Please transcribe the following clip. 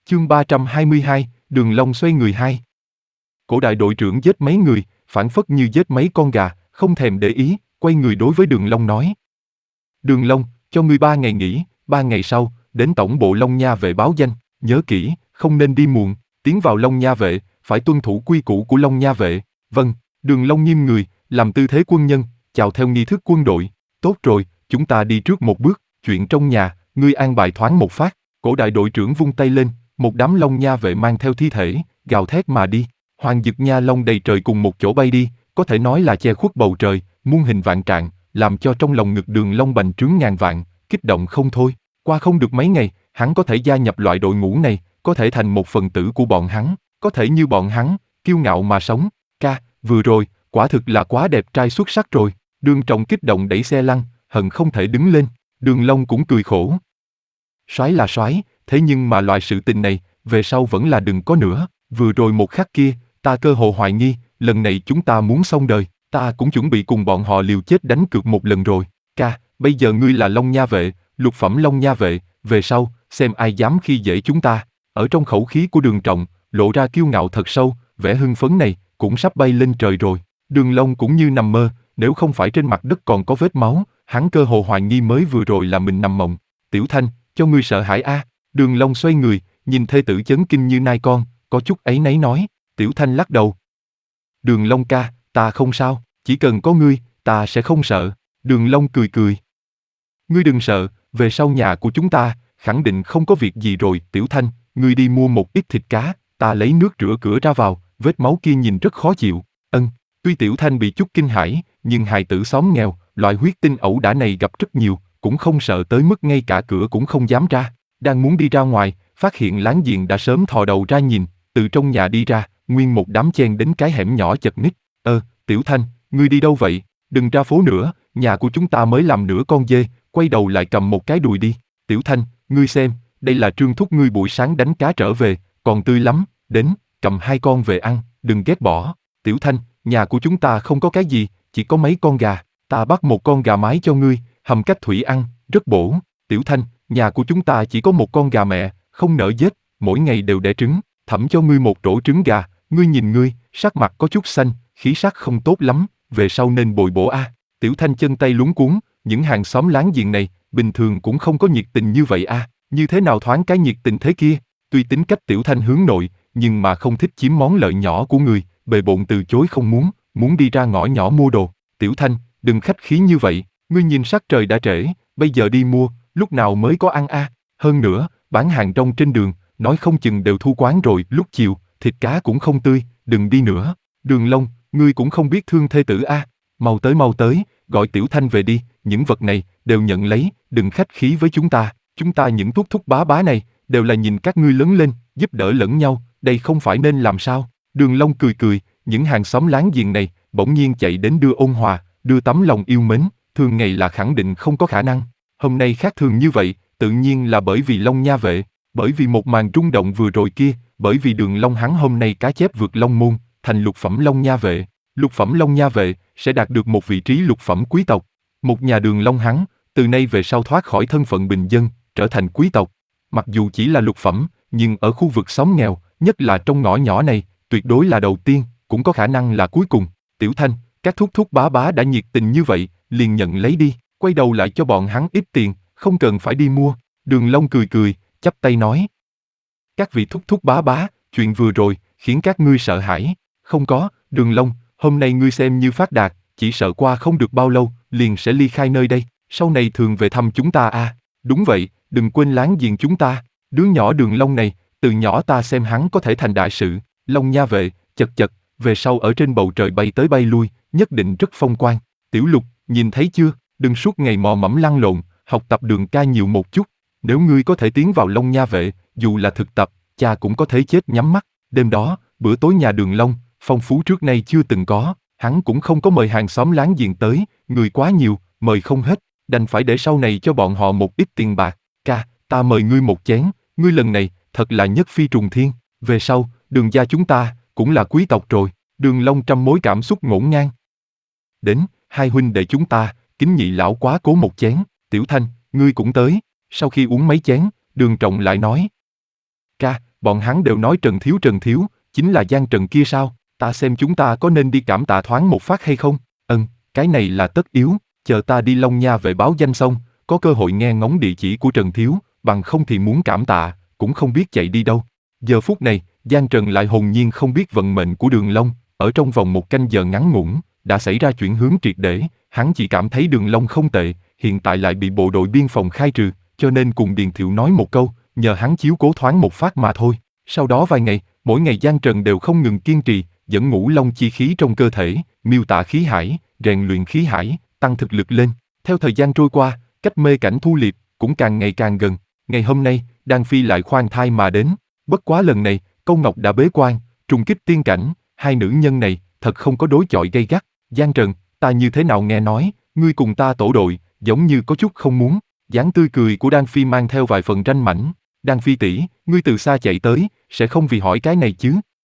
Chương 322, Đường Long xoay người hai. Cổ đại đội trưởng giết mấy người, phảng phất như giết mấy con gà, không thèm để ý, quay người đối với Đường Long nói. Đường Long, cho ngươi 3 ngày nghỉ, 3 ngày sau, đến tổng bộ Long Nha vệ báo danh, nhớ kỹ, không nên đi muộn, tiến vào Long Nha vệ, phải tuân thủ quy củ của Long Nha vệ. Vâng, Đường Long nghiêm người, làm tư thế quân nhân, chào theo nghi thức quân đội. Tốt rồi, chúng ta đi trước một bước, chuyện trong nhà, ngươi an bài thoáng một phát. Cổ đại đội trưởng vung tay lên, một đám Long Nha vệ mang theo thi thể, gào thét mà đi. Hoàng dực nha long đầy trời cùng một chỗ bay đi, có thể nói là che khuất bầu trời, muôn hình vạn trạng, làm cho trong lòng ngực Đường Long bành trướng ngàn vạn, kích động không thôi. Qua không được mấy ngày, hắn có thể gia nhập loại đội ngũ này, có thể thành một phần tử của bọn hắn, có thể như bọn hắn, kiêu ngạo mà sống. Ca, vừa rồi, quả thực là quá đẹp trai xuất sắc rồi. Đường Trọng kích động đẩy xe lăn, hận không thể đứng lên. Đường Long cũng cười khổ. Soái là soái, thế nhưng mà loại sự tình này, về sau vẫn là đừng có nữa. Vừa rồi một khắc kia, ta cơ hồ hoài nghi, lần này chúng ta muốn xong đời, ta cũng chuẩn bị cùng bọn họ liều chết đánh cược một lần rồi. Ca, bây giờ ngươi là Long Nha vệ, lục phẩm Long Nha vệ, về sau, xem ai dám khi dễ chúng ta. Ở trong khẩu khí của Đường Trọng, lộ ra kiêu ngạo thật sâu, vẻ hưng phấn này, cũng sắp bay lên trời rồi. Đường Long cũng như nằm mơ, nếu không phải trên mặt đất còn có vết máu, hắn cơ hồ hoài nghi mới vừa rồi là mình nằm mộng. Tiểu Thanh, cho ngươi sợ hãi a? Đường Long xoay người, nhìn thê tử chấn kinh như nai con, có chút áy náy nói. Tiểu Thanh lắc đầu. Đường Long ca, ta không sao, chỉ cần có ngươi, ta sẽ không sợ. Đường Long cười cười. Ngươi đừng sợ, về sau nhà của chúng ta, khẳng định không có việc gì rồi. Tiểu Thanh, ngươi đi mua một ít thịt cá, ta lấy nước rửa cửa ra vào, vết máu kia nhìn rất khó chịu. Tuy Tiểu Thanh bị chút kinh hãi, nhưng hài tử xóm nghèo, loại huyết tinh ẩu đả này gặp rất nhiều, cũng không sợ tới mức ngay cả cửa cũng không dám ra. Đang muốn đi ra ngoài, phát hiện láng giềng đã sớm thò đầu ra nhìn, từ trong nhà đi ra, nguyên một đám chen đến cái hẻm nhỏ chật ních. Tiểu Thanh, ngươi đi đâu vậy? Đừng ra phố nữa, nhà của chúng ta mới làm nửa con dê, quay đầu lại cầm một cái đùi đi. Tiểu Thanh, ngươi xem, đây là Trương thúc ngươi buổi sáng đánh cá trở về, còn tươi lắm, đến, cầm 2 con về ăn, đừng ghét bỏ. Tiểu Thanh, nhà của chúng ta không có cái gì, chỉ có mấy con gà, ta bắt một con gà mái cho ngươi, hầm cách thủy ăn, rất bổ. Tiểu Thanh, nhà của chúng ta chỉ có một con gà mẹ, không nỡ giết, mỗi ngày đều đẻ trứng, thẩm cho ngươi một rổ trứng gà, ngươi nhìn ngươi, sắc mặt có chút xanh, khí sắc không tốt lắm, về sau nên bồi bổ a. Tiểu Thanh chân tay luống cuống, những hàng xóm láng giềng này, bình thường cũng không có nhiệt tình như vậy a, như thế nào thoáng cái nhiệt tình thế kia. Tuy tính cách Tiểu Thanh hướng nội, nhưng mà không thích chiếm món lợi nhỏ của người, bề bộn từ chối không muốn đi ra ngõ nhỏ mua đồ. Tiểu Thanh, đừng khách khí như vậy, ngươi nhìn sắc trời đã trễ, bây giờ đi mua, lúc nào mới có ăn a? Hơn nữa, bán hàng rong trên đường, nói không chừng đều thu quán rồi, lúc chiều, thịt cá cũng không tươi, đừng đi nữa. Đường Long, ngươi cũng không biết thương thê tử a, mau tới, gọi Tiểu Thanh về đi, những vật này, đều nhận lấy, đừng khách khí với chúng ta những thúc thúc bá bá này, đều là nhìn các ngươi lớn lên, giúp đỡ lẫn nhau, đây không phải nên làm sao? Đường Long cười, những hàng xóm láng giềng này, bỗng nhiên chạy đến đưa ôn hòa, đưa tấm lòng yêu mến, thường ngày là khẳng định không có khả năng. Hôm nay khác thường như vậy, tự nhiên là bởi vì Long Nha vệ, bởi vì một màn rung động vừa rồi kia, bởi vì Đường Long hắn hôm nay cá chép vượt Long môn, thành lục phẩm Long Nha vệ. Lục phẩm Long Nha vệ sẽ đạt được một vị trí lục phẩm quý tộc. Một nhà Đường Long hắn, từ nay về sau thoát khỏi thân phận bình dân, trở thành quý tộc. Mặc dù chỉ là lục phẩm, nhưng ở khu vực xóm nghèo, nhất là trong ngõ nhỏ này, tuyệt đối là đầu tiên, cũng có khả năng là cuối cùng. Tiểu Thanh, các thúc thúc bá bá đã nhiệt tình như vậy, liền nhận lấy đi, quay đầu lại cho bọn hắn ít tiền, không cần phải đi mua. Đường Long cười, chắp tay nói. Các vị thúc thúc bá bá, chuyện vừa rồi, khiến các ngươi sợ hãi. Không có, Đường Long, hôm nay ngươi xem như phát đạt, chỉ sợ qua không được bao lâu, liền sẽ ly khai nơi đây, sau này thường về thăm chúng ta a. Đúng vậy, đừng quên láng giềng chúng ta, đứa nhỏ Đường Long này, từ nhỏ ta xem hắn có thể thành đại sự, Long Nha vệ, chật, về sau ở trên bầu trời bay tới bay lui, nhất định rất phong quang. Tiểu Lục, nhìn thấy chưa, đừng suốt ngày mò mẫm lăn lộn, học tập Đường ca nhiều một chút, nếu ngươi có thể tiến vào Long Nha vệ, dù là thực tập, cha cũng có thể chết nhắm mắt. Đêm đó, bữa tối nhà Đường Long, phong phú trước nay chưa từng có, hắn cũng không có mời hàng xóm láng giềng tới, người quá nhiều, mời không hết, đành phải để sau này cho bọn họ một ít tiền bạc. Ca, ta mời ngươi một chén, ngươi lần này, thật là nhất phi trùng thiên, về sau, Đường gia chúng ta, cũng là quý tộc rồi. Đường Long trăm mối cảm xúc ngổn ngang. Đến, hai huynh đệ chúng ta, kính nhị lão quá cố một chén. Tiểu Thanh, ngươi cũng tới. Sau khi uống mấy chén, Đường Trọng lại nói. Ca, bọn hắn đều nói Trần Thiếu, chính là Giang Trần kia sao, ta xem chúng ta có nên đi cảm tạ thoáng một phát hay không? Cái này là tất yếu, chờ ta đi Long Nha về báo danh xong, có cơ hội nghe ngóng địa chỉ của Trần Thiếu, bằng không thì muốn cảm tạ, cũng không biết chạy đi đâu. Giờ phút này, Giang Trần lại hồn nhiên không biết vận mệnh của Đường Long, ở trong vòng một canh giờ ngắn ngủn, đã xảy ra chuyển hướng triệt để, hắn chỉ cảm thấy Đường Long không tệ, hiện tại lại bị bộ đội biên phòng khai trừ, cho nên cùng Điền Thiệu nói một câu, nhờ hắn chiếu cố thoáng một phát mà thôi. Sau đó vài ngày, mỗi ngày Giang Trần đều không ngừng kiên trì, dẫn ngũ long chi khí trong cơ thể, miêu tả khí hải, rèn luyện khí hải, tăng thực lực lên. Theo thời gian trôi qua, cách mê cảnh Thu Liệp cũng càng ngày càng gần. Ngày hôm nay, Đan Phi lại khoan thai mà đến. Bất quá lần này, Câu Ngọc đã bế quan, trùng kích tiên cảnh, hai nữ nhân này thật không có đối chọi gay gắt. Giang Trần, ta như thế nào nghe nói, ngươi cùng ta tổ đội, giống như có chút không muốn. Dáng tươi cười của Đan Phi mang theo vài phần ranh mãnh. Đan Phi tỷ, ngươi từ xa chạy tới, sẽ không vì hỏi cái này chứ?